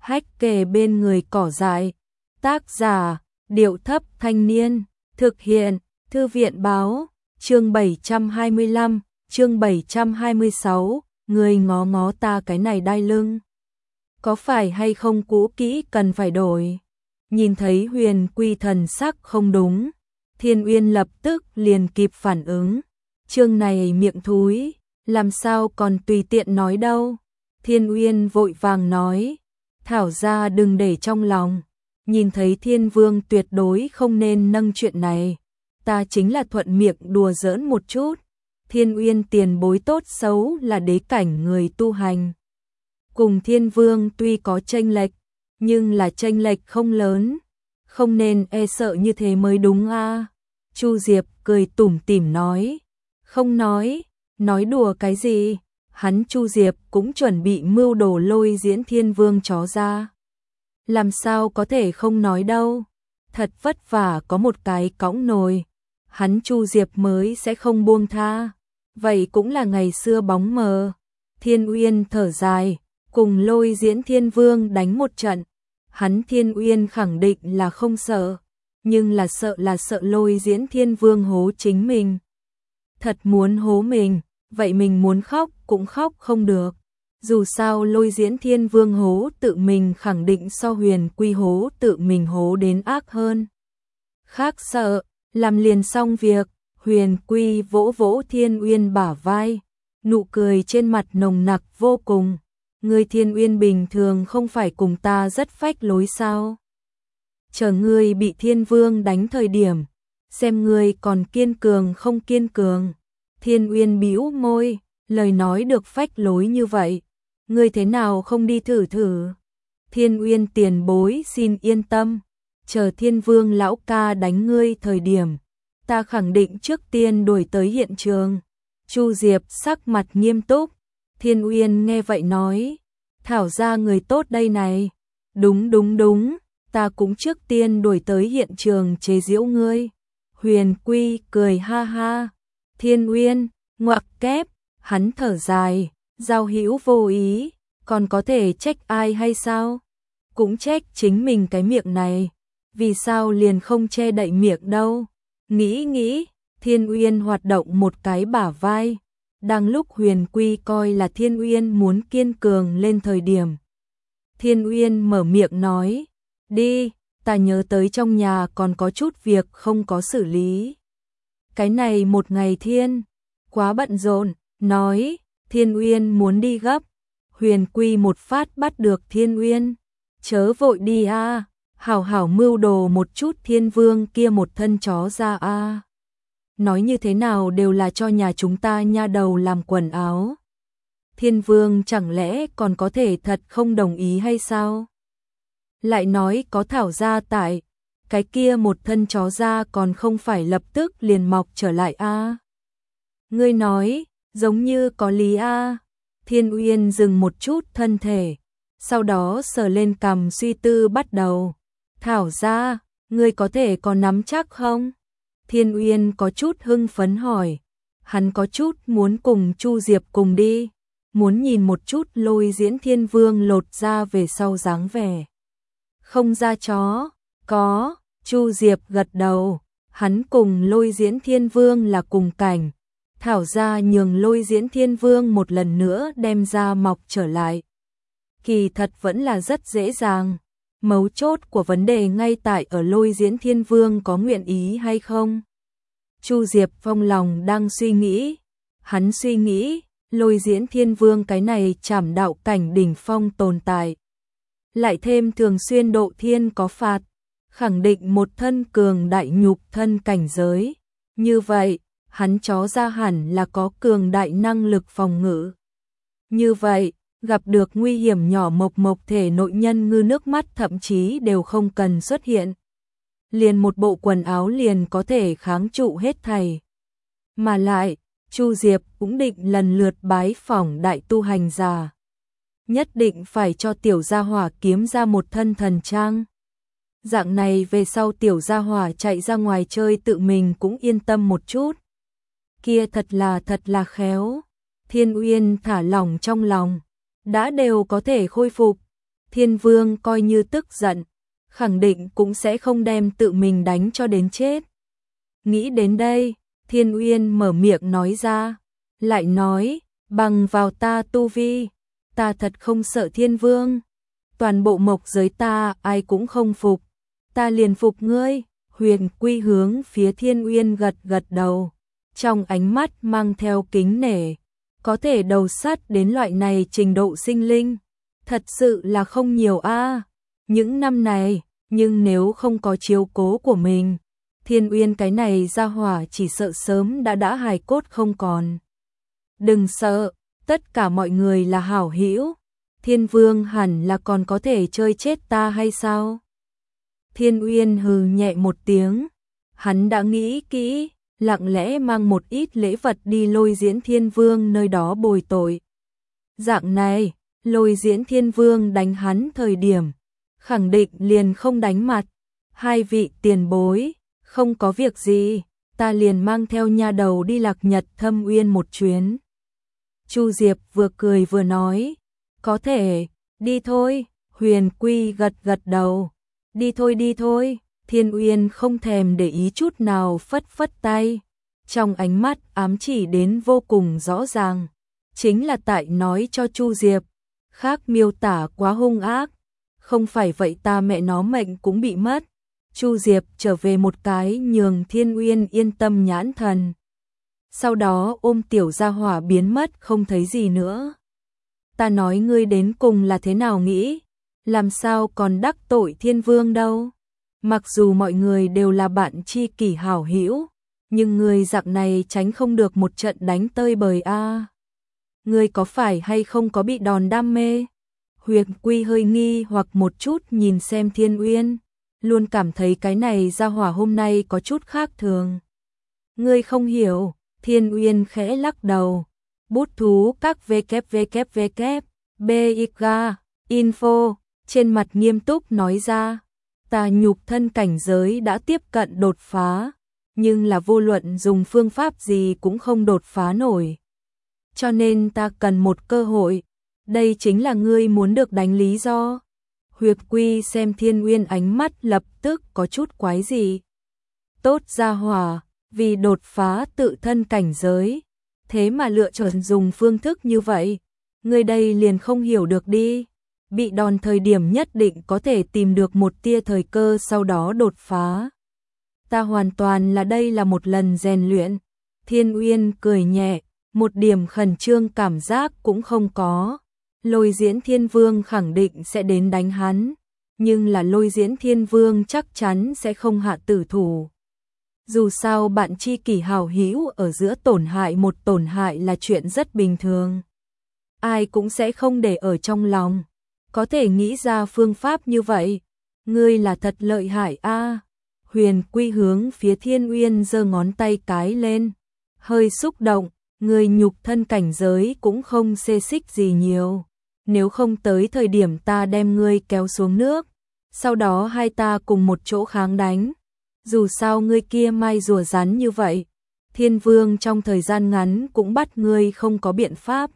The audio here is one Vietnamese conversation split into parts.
hách kề bên người cỏ dại. Tác giả, Điệu Thấp Thanh Niên. Thực hiện, Thư viện báo. Chương 725, chương 726, người ngó ngó ta cái này đai lưng. Có phải hay không cũ kỹ cần phải đổi? Nhìn thấy Huyền Quy thần sắc không đúng, Thiên Uyên lập tức liền kịp phản ứng. Chương này miệng thúi, làm sao còn tùy tiện nói đâu. Thiên Uyên vội vàng nói, thảo ra đừng để trong lòng. Nhìn thấy Thiên Vương tuyệt đối không nên nâng chuyện này. Ta chính là thuận miệng đùa giỡn một chút. Thiên Uyên tiền bối tốt xấu là đế cảnh người tu hành. Cùng Thiên Vương tuy có chênh lệch, nhưng là chênh lệch không lớn. Không nên e sợ như thế mới đúng a. Chu Diệp cười tủm tỉm nói. Không nói đùa cái gì. Hắn Chu Diệp cũng chuẩn bị mưu đồ lôi diễn Thiên Vương chó ra. Làm sao có thể không nói đâu. Thật vất vả có một cái cõng nồi. Hắn Chu Diệp mới sẽ không buông tha. Vậy cũng là ngày xưa bóng mờ. Thiên Uyên thở dài, cùng lôi diễn Thiên Vương đánh một trận. Hắn Thiên Uyên khẳng định là không sợ, nhưng là sợ lôi diễn Thiên Vương hố chính mình. Thật muốn hố mình, vậy mình muốn khóc cũng khóc không được. Dù sao lôi diễn Thiên Vương hố tự mình khẳng định so Huyền Quy hố tự mình hố đến ác hơn. Khác sợ, làm liền xong việc. Huyền Quy vỗ vỗ Thiên Uyên bả vai, nụ cười trên mặt nồng nặc vô cùng. Ngươi Thiên Uyên bình thường không phải cùng ta rất phách lối sao? Chờ ngươi bị Thiên Vương đánh thời điểm, xem ngươi còn kiên cường không kiên cường. Thiên Uyên bĩu môi, lời nói được phách lối như vậy, ngươi thế nào không đi thử thử? Thiên Uyên tiền bối xin yên tâm, chờ Thiên Vương lão ca đánh ngươi thời điểm, ta khẳng định trước tiên đuổi tới hiện trường. Chu Diệp sắc mặt nghiêm túc. Thiên Uyên nghe vậy nói, thảo ra người tốt đây này. Đúng, ta cũng trước tiên đuổi tới hiện trường chế giễu ngươi. Huyền Quy cười ha ha. Thiên Uyên, ngoặc kép, hắn thở dài, giao hữu vô ý, còn có thể trách ai hay sao? Cũng trách chính mình cái miệng này, vì sao liền không che đậy miệng đâu? Nghĩ, Thiên Uyên hoạt động một cái bả vai. Đang lúc Huyền Quy coi là Thiên Uyên muốn kiên cường lên thời điểm, Thiên Uyên mở miệng nói, đi, ta nhớ tới trong nhà còn có chút việc không có xử lý. Cái này một ngày Thiên, quá bận rộn, nói, Thiên Uyên muốn đi gấp. Huyền Quy một phát bắt được Thiên Uyên, chớ vội đi a, hảo hảo mưu đồ một chút Thiên Vương kia một thân chó ra a. Nói như thế nào đều là cho nhà chúng ta nha đầu làm quần áo. Thiên Vương chẳng lẽ còn có thể thật không đồng ý hay sao? Lại nói có thảo gia tại, cái kia một thân chó ra còn không phải lập tức liền mọc trở lại a. Ngươi nói, giống như có lý a. Thiên Uyên dừng một chút thân thể, sau đó sờ lên cằm suy tư bắt đầu. Thảo gia, ngươi có thể có nắm chắc không? Thiên Uyên có chút hưng phấn hỏi. Hắn có chút muốn cùng Chu Diệp cùng đi, muốn nhìn một chút lôi diễn Thiên Vương lột ra về sau dáng vẻ. Không ra chó, có, Chu Diệp gật đầu, hắn cùng lôi diễn Thiên Vương là cùng cảnh. Thảo ra nhường lôi diễn Thiên Vương một lần nữa đem ra mọc trở lại. Kỳ thật vẫn là rất dễ dàng. Mấu chốt của vấn đề ngay tại ở lôi diễn Thiên Vương có nguyện ý hay không. Chu Diệp trong lòng đang suy nghĩ. Hắn suy nghĩ, lôi diễn Thiên Vương cái này trảm đạo cảnh đỉnh phong tồn tại. Lại thêm thường xuyên độ thiên có phạt, khẳng định một thân cường đại nhục thân cảnh giới. Như vậy, hắn chó ra hẳn là có cường đại năng lực phòng ngự. Như vậy, gặp được nguy hiểm nhỏ mộc thể nội nhân ngư nước mắt thậm chí đều không cần xuất hiện. Liền một bộ quần áo liền có thể kháng trụ hết thảy. Mà lại, Chu Diệp cũng định lần lượt bái phỏng đại tu hành giả. Nhất định phải cho tiểu gia hỏa kiếm ra một thân thần trang. Dạng này về sau tiểu gia hỏa chạy ra ngoài chơi tự mình cũng yên tâm một chút. Kia thật là khéo. Thiên Uyên thả lỏng trong lòng. Đã đều có thể khôi phục. Thiên Vương coi như tức giận, khẳng định cũng sẽ không đem tự mình đánh cho đến chết. Nghĩ đến đây, Thiên Uyên mở miệng nói ra, lại nói, bằng vào ta tu vi, ta thật không sợ Thiên Vương. Toàn bộ mộc giới ta ai cũng không phục, ta liền phục ngươi. Huyền Quy hướng phía Thiên Uyên gật gật đầu, trong ánh mắt mang theo kính nể, có thể đầu sát đến loại này trình độ sinh linh, thật sự là không nhiều a. Những năm này, nhưng nếu không có chiếu cố của mình, Thiên Uyên cái này ra hỏa chỉ sợ sớm đã hài cốt không còn. Đừng sợ, tất cả mọi người là hảo hữu, Thiên Vương hẳn là còn có thể chơi chết ta hay sao? Thiên Uyên hừ nhẹ một tiếng, hắn đã nghĩ kỹ, lặng lẽ mang một ít lễ vật đi Lôi Diễn Thiên Vương nơi đó bồi tội. Dạng này, Lôi Diễn Thiên Vương đánh hắn thời điểm, khẳng định liền không đánh mặt. Hai vị tiền bối, không có việc gì, ta liền mang theo nha đầu đi Lạc Nhật Thâm Uyên một chuyến. Chu Diệp vừa cười vừa nói, có thể, đi thôi. Huyền Quy gật gật đầu, đi thôi đi thôi. Thiên Uyên không thèm để ý chút nào phất phất tay, trong ánh mắt ám chỉ đến vô cùng rõ ràng, chính là tại nói cho Chu Diệp, khác miêu tả quá hung ác, không phải vậy ta mẹ nó mệnh cũng bị mất. Chu Diệp trở về một cái nhường Thiên Uyên yên tâm nhãn thần, sau đó ôm tiểu gia hỏa biến mất không thấy gì nữa. Ta nói ngươi đến cùng là thế nào nghĩ, làm sao còn đắc tội Thiên Vương đâu? Mặc dù mọi người đều là bạn tri kỷ hảo hữu, nhưng ngươi dạng này tránh không được một trận đánh tơi bời a. Ngươi có phải hay không có bị đòn đam mê? Huyền Quy hơi nghi hoặc một chút nhìn xem Thiên Uyên, luôn cảm thấy cái này ra hỏa hôm nay có chút khác thường. Ngươi không hiểu, Thiên Uyên khẽ lắc đầu. Bút thú các www, BIGA, info, trên mặt nghiêm túc nói ra, ta nhục thân cảnh giới đã tiếp cận đột phá, nhưng là vô luận dùng phương pháp gì cũng không đột phá nổi. Cho nên ta cần một cơ hội, đây chính là ngươi muốn được đánh lý do. Huyệt Quy xem Thiên Uyên ánh mắt lập tức có chút quái gì. Tốt ra hỏa, vì đột phá tự thân cảnh giới, thế mà lựa chọn dùng phương thức như vậy, ngươi đây liền không hiểu được đi. Bị đòn thời điểm nhất định có thể tìm được một tia thời cơ sau đó đột phá. Ta hoàn toàn là đây là một lần rèn luyện. Thiên Uyên cười nhẹ, một điểm khẩn trương cảm giác cũng không có. Lôi Diễn Thiên Vương khẳng định sẽ đến đánh hắn, nhưng là Lôi Diễn Thiên Vương chắc chắn sẽ không hạ tử thủ. Dù sao bạn tri kỷ hảo hữu ở giữa tổn hại là chuyện rất bình thường. Ai cũng sẽ không để ở trong lòng. Có thể nghĩ ra phương pháp như vậy, ngươi là thật lợi hại a. Huyền Quy hướng phía Thiên Uyên giơ ngón tay cái lên, hơi xúc động, ngươi nhục thân cảnh giới cũng không xê xích gì nhiều, nếu không tới thời điểm ta đem ngươi kéo xuống nước, sau đó hai ta cùng một chỗ kháng đánh. Dù sao ngươi kia mai rùa rắn như vậy, Thiên Vương trong thời gian ngắn cũng bắt ngươi không có biện pháp.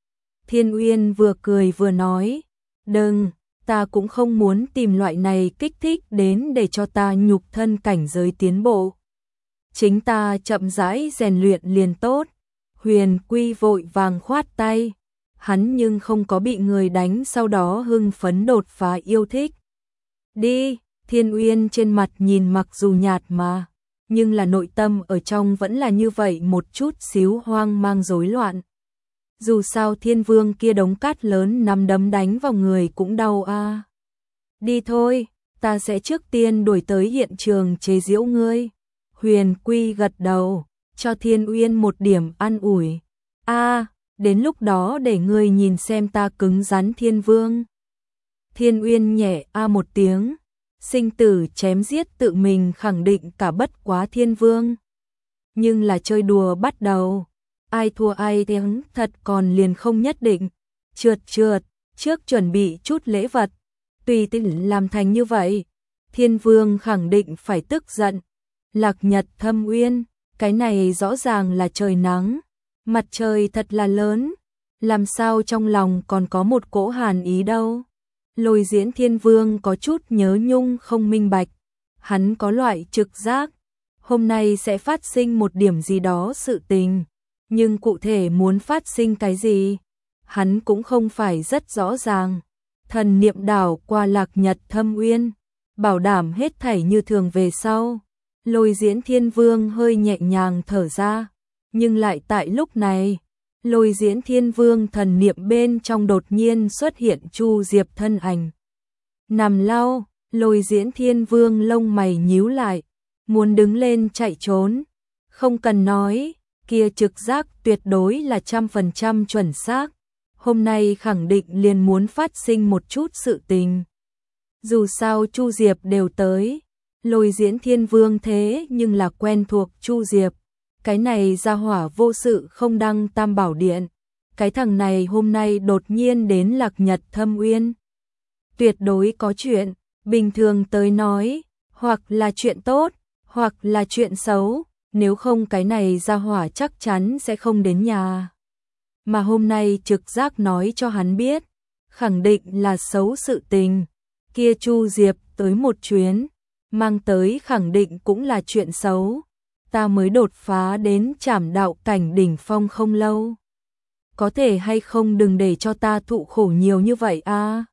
Thiên Uyên vừa cười vừa nói, đừng, ta cũng không muốn tìm loại này kích thích đến để cho ta nhục thân cảnh giới tiến bộ. Chính ta chậm rãi rèn luyện liền tốt. Huyền Quy vội vàng khoát tay, hắn nhưng không có bị người đánh sau đó hưng phấn đột phá yêu thích. Đi, Thiên Uyên trên mặt nhìn mặc dù nhạt mà, nhưng là nội tâm ở trong vẫn là như vậy một chút xíu hoang mang rối loạn. Dù sao Thiên Vương kia đống cát lớn nắm đấm đánh vào người cũng đau a. Đi thôi, ta sẽ trước tiên đuổi tới hiện trường chế giễu ngươi. Huyền Quy gật đầu, cho Thiên Uyên một điểm an ủi. A, đến lúc đó để ngươi nhìn xem ta cứng rắn Thiên Vương. Thiên Uyên nhẹ a một tiếng, sinh tử chém giết tự mình khẳng định cả bất quá Thiên Vương. Nhưng là chơi đùa bắt đầu. Ai thua ai thắng thật còn liền không nhất định. Trượt, trước chuẩn bị chút lễ vật. Tùy tiện làm thành như vậy, Thiên Vương khẳng định phải tức giận. Lạc Nhật Thâm Uyên, cái này rõ ràng là trời nắng. Mặt trời thật là lớn. Làm sao trong lòng còn có một cỗ hàn ý đâu. Lôi Diễn Thiên Vương có chút nhớ nhung không minh bạch, hắn có loại trực giác, hôm nay sẽ phát sinh một điểm gì đó sự tình, nhưng cụ thể muốn phát sinh cái gì, hắn cũng không phải rất rõ ràng. Thần niệm đảo qua Lạc Nhật Thâm Uyên, bảo đảm hết thảy như thường về sau. Lôi Diễn Thiên Vương hơi nhẹ nhàng thở ra, nhưng lại tại lúc này, Lôi Diễn Thiên Vương thần niệm bên trong đột nhiên xuất hiện Chu Diệp thân ảnh. Nằm lau, Lôi Diễn Thiên Vương lông mày nhíu lại, muốn đứng lên chạy trốn. Không cần nói, kia trực giác tuyệt đối là 100% chuẩn xác. Hôm nay khẳng định liền muốn phát sinh một chút sự tình. Dù sao Chu Diệp đều tới, Lôi Diễn Thiên Vương thế nhưng là quen thuộc Chu Diệp. Cái này ra hỏa vô sự không đăng Tam Bảo Điện. Cái thằng này hôm nay đột nhiên đến Lạc Nhật Thâm Uyên. Tuyệt đối có chuyện, bình thường tới nói, hoặc là chuyện tốt, hoặc là chuyện xấu, nếu không cái này ra hỏa chắc chắn sẽ không đến nhà. Mà hôm nay trực giác nói cho hắn biết, khẳng định là xấu sự tình. Kia Chu Diệp tới một chuyến, mang tới khẳng định cũng là chuyện xấu. Ta mới đột phá đến Trảm Đạo cảnh đỉnh phong không lâu. Có thể hay không đừng để cho ta thụ khổ nhiều như vậy a.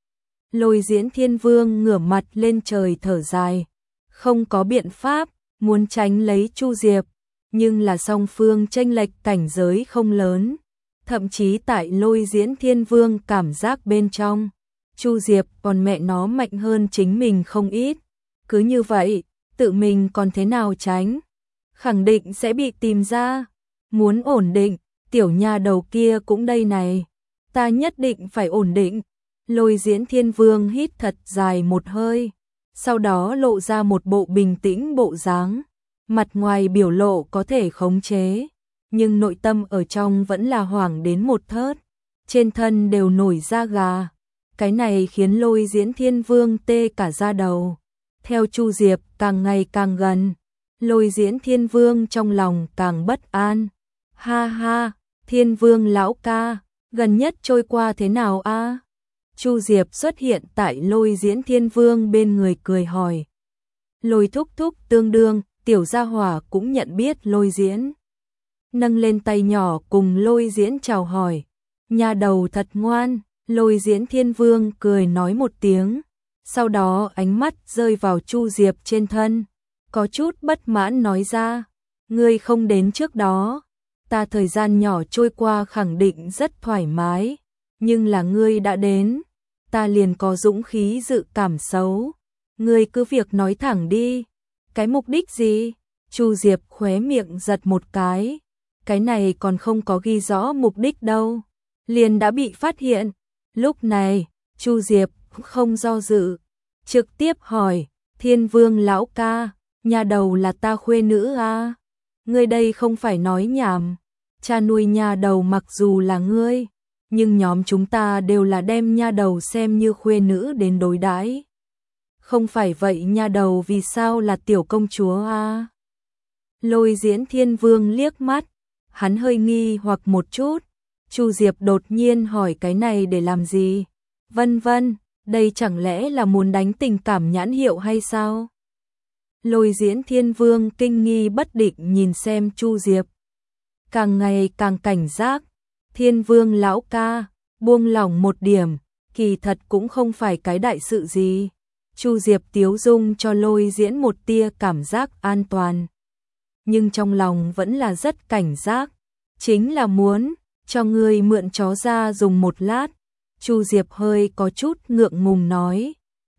Lôi Diễn Thiên Vương ngửa mặt lên trời thở dài, không có biện pháp, muốn tránh lấy Chu Diệp, nhưng là song phương chênh lệch cảnh giới không lớn, thậm chí tại Lôi Diễn Thiên Vương cảm giác bên trong, Chu Diệp còn mẹ nó mạnh hơn chính mình không ít. Cứ như vậy, tự mình còn thế nào tránh? Khẳng định sẽ bị tìm ra. Muốn ổn định, tiểu nha đầu kia cũng đây này. Ta nhất định phải ổn định. Lôi Diễn Thiên Vương hít thật dài một hơi, sau đó lộ ra một bộ bình tĩnh bộ dáng. Mặt ngoài biểu lộ có thể khống chế, nhưng nội tâm ở trong vẫn là hoảng đến một thớt. Trên thân đều nổi da gà. Cái này khiến Lôi Diễn Thiên Vương tê cả da đầu. Theo Chu Diệp càng ngày càng gần, Lôi Diễn Thiên Vương trong lòng càng bất an. Ha ha, Thiên Vương lão ca, gần nhất trôi qua thế nào a? Chu Diệp xuất hiện tại Lôi Diễn Thiên Vương bên người cười hỏi. Lôi thúc thúc tương đương, tiểu gia hỏa cũng nhận biết Lôi Diễn. Nâng lên tay nhỏ cùng Lôi Diễn chào hỏi. Nhà đầu thật ngoan, Lôi Diễn Thiên Vương cười nói một tiếng. Sau đó ánh mắt rơi vào Chu Diệp trên thân, có chút bất mãn nói ra, ngươi không đến trước đó, ta thời gian nhỏ trôi qua khẳng định rất thoải mái, nhưng là ngươi đã đến, ta liền có dũng khí dự cảm xấu, ngươi cứ việc nói thẳng đi, cái mục đích gì? Chu Diệp khóe miệng giật một cái này còn không có ghi rõ mục đích đâu, liền đã bị phát hiện. Lúc này, Chu Diệp không do dự, trực tiếp hỏi, Thiên Vương lão ca, nhà đầu là ta khuê nữ à? Ngươi đây không phải nói nhảm, cha nuôi nhà đầu mặc dù là ngươi, nhưng nhóm chúng ta đều là đem nha đầu xem như khuê nữ đến đối đãi. Không phải vậy nha đầu vì sao là tiểu công chúa à? Lôi Diễn Thiên Vương liếc mắt, hắn hơi nghi hoặc một chút. Chu Diệp đột nhiên hỏi cái này để làm gì? Vân vân, đây chẳng lẽ là muốn đánh tình cảm nhãn hiệu hay sao? Lôi Diễn Thiên Vương kinh nghi bất định nhìn xem Chu Diệp. Càng ngày càng cảnh giác, Thiên Vương lão ca, buông lỏng một điểm, kỳ thật cũng không phải cái đại sự gì. Chu Diệp tiếu dung cho Lôi Diễn một tia cảm giác an toàn. Nhưng trong lòng vẫn là rất cảnh giác, chính là muốn cho ngươi mượn chó ra dùng một lát. Chu Diệp hơi có chút ngượng ngùng nói,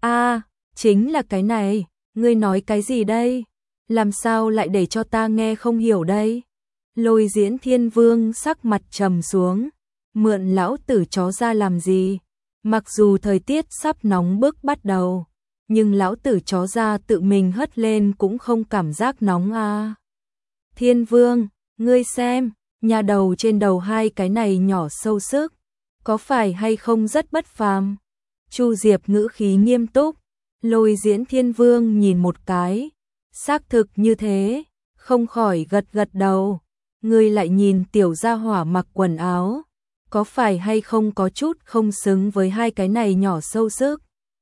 chính là cái này, ngươi nói cái gì đây? Làm sao lại để cho ta nghe không hiểu đây? Lôi Diễn Thiên Vương sắc mặt trầm xuống, mượn lão tử chó ra làm gì? Mặc dù thời tiết sắp nóng bức bắt đầu, nhưng lão tử chó ra tự mình hất lên cũng không cảm giác nóng à. Thiên Vương, ngươi xem, nhà đầu trên đầu hai cái này nhỏ sâu sức, có phải hay không rất bất phàm? Chu Diệp ngữ khí nghiêm túc, Lôi Diễn Thiên Vương nhìn một cái, xác thực như thế, không khỏi gật gật đầu. Ngươi lại nhìn tiểu gia hỏa mặc quần áo, có phải hay không có chút không xứng với hai cái này nhỏ sâu sức?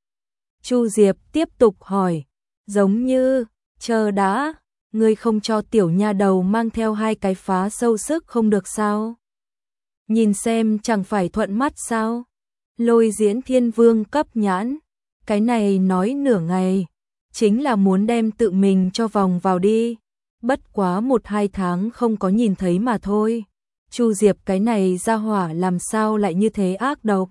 Chu Diệp tiếp tục hỏi, giống như, chờ đã, ngươi không cho tiểu nha đầu mang theo hai cái phá sâu sức không được sao? Nhìn xem chẳng phải thuận mắt sao? Lôi Diễn Thiên Vương cấp nhãn, cái này nói nửa ngày, chính là muốn đem tự mình cho vòng vào đi, bất quá 1-2 tháng không có nhìn thấy mà thôi. Chu Diệp cái này ra hỏa làm sao lại như thế ác độc?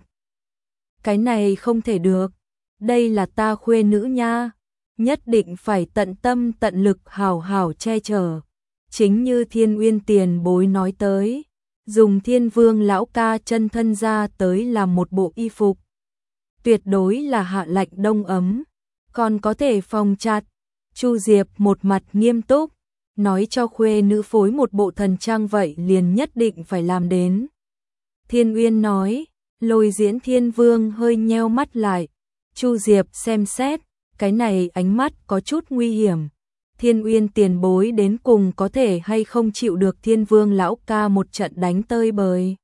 Cái này không thể được, đây là ta khuê nữ nha, nhất định phải tận tâm tận lực hảo hảo che chở. Chính như Thiên Uyên tiền bối nói tới, dùng Thiên Vương lão ca chân thân ra tới làm một bộ y phục. Tuyệt đối là hạ lạnh đông ấm, còn có thể phòng chặt. Chu Diệp một mặt nghiêm túc, nói cho khuê nữ phối một bộ thần trang vậy liền nhất định phải làm đến. Thiên Uyên nói, Lôi Diễn Thiên Vương hơi nheo mắt lại. Chu Diệp xem xét, cái này ánh mắt có chút nguy hiểm. Thiên Uyên tiền bối đến cùng có thể hay không chịu được Thiên Vương lão ca một trận đánh tơi bời.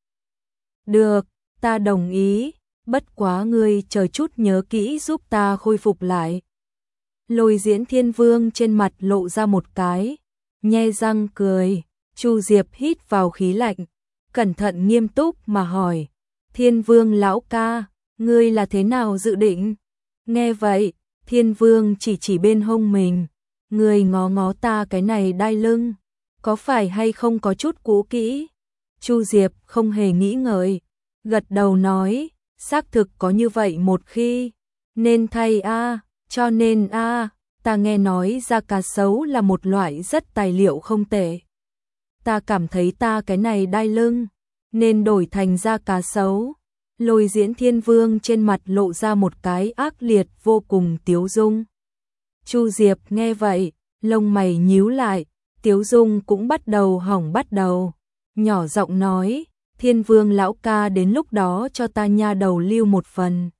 Được, ta đồng ý, bất quá ngươi chờ chút nhớ kỹ giúp ta khôi phục lại. Lôi Diễn Thiên Vương trên mặt lộ ra một cái, nhe răng cười. Chu Diệp hít vào khí lạnh, cẩn thận nghiêm túc mà hỏi, Thiên Vương lão ca, ngươi là thế nào dự định? Nghe vậy, Thiên Vương chỉ bên hông mình, ngươi ngó ngó ta cái này đai lưng, có phải hay không có chút cũ kỹ? Chu Diệp không hề nghĩ ngợi, gật đầu nói, xác thực có như vậy một khi, nên thay a, cho nên a, ta nghe nói da cá sấu là một loại rất tài liệu không tệ. Ta cảm thấy ta cái này đai lưng, nên đổi thành da cá sấu. Lôi Diễn Thiên Vương trên mặt lộ ra một cái ác liệt vô cùng tiếu dung. Chu Diệp nghe vậy, lông mày nhíu lại, tiếu dung cũng bắt đầu hỏng bắt đầu. Nhỏ giọng nói, Thiên Vương lão ca đến lúc đó cho ta nha đầu lưu một phần.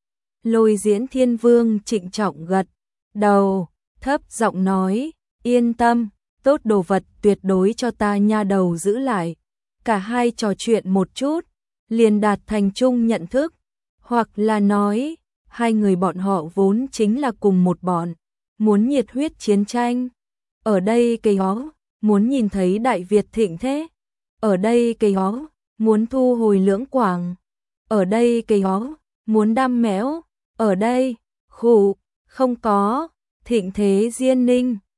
Lôi Diễn Thiên Vương trịnh trọng gật đầu, thấp giọng nói, yên tâm, tốt đồ vật tuyệt đối cho ta nha đầu giữ lại. Cả hai trò chuyện một chút, liền đạt thành chung nhận thức, hoặc là nói, hai người bọn họ vốn chính là cùng một bọn, muốn nhiệt huyết chiến tranh. Ở đây cây ó, muốn nhìn thấy Đại Việt thịnh thế. Ở đây cây ó, muốn thu hồi Lưỡng Quảng. Ở đây cây ó, muốn đam mẽo. Ở đây, khụ, không có, thịnh thế Diên Ninh.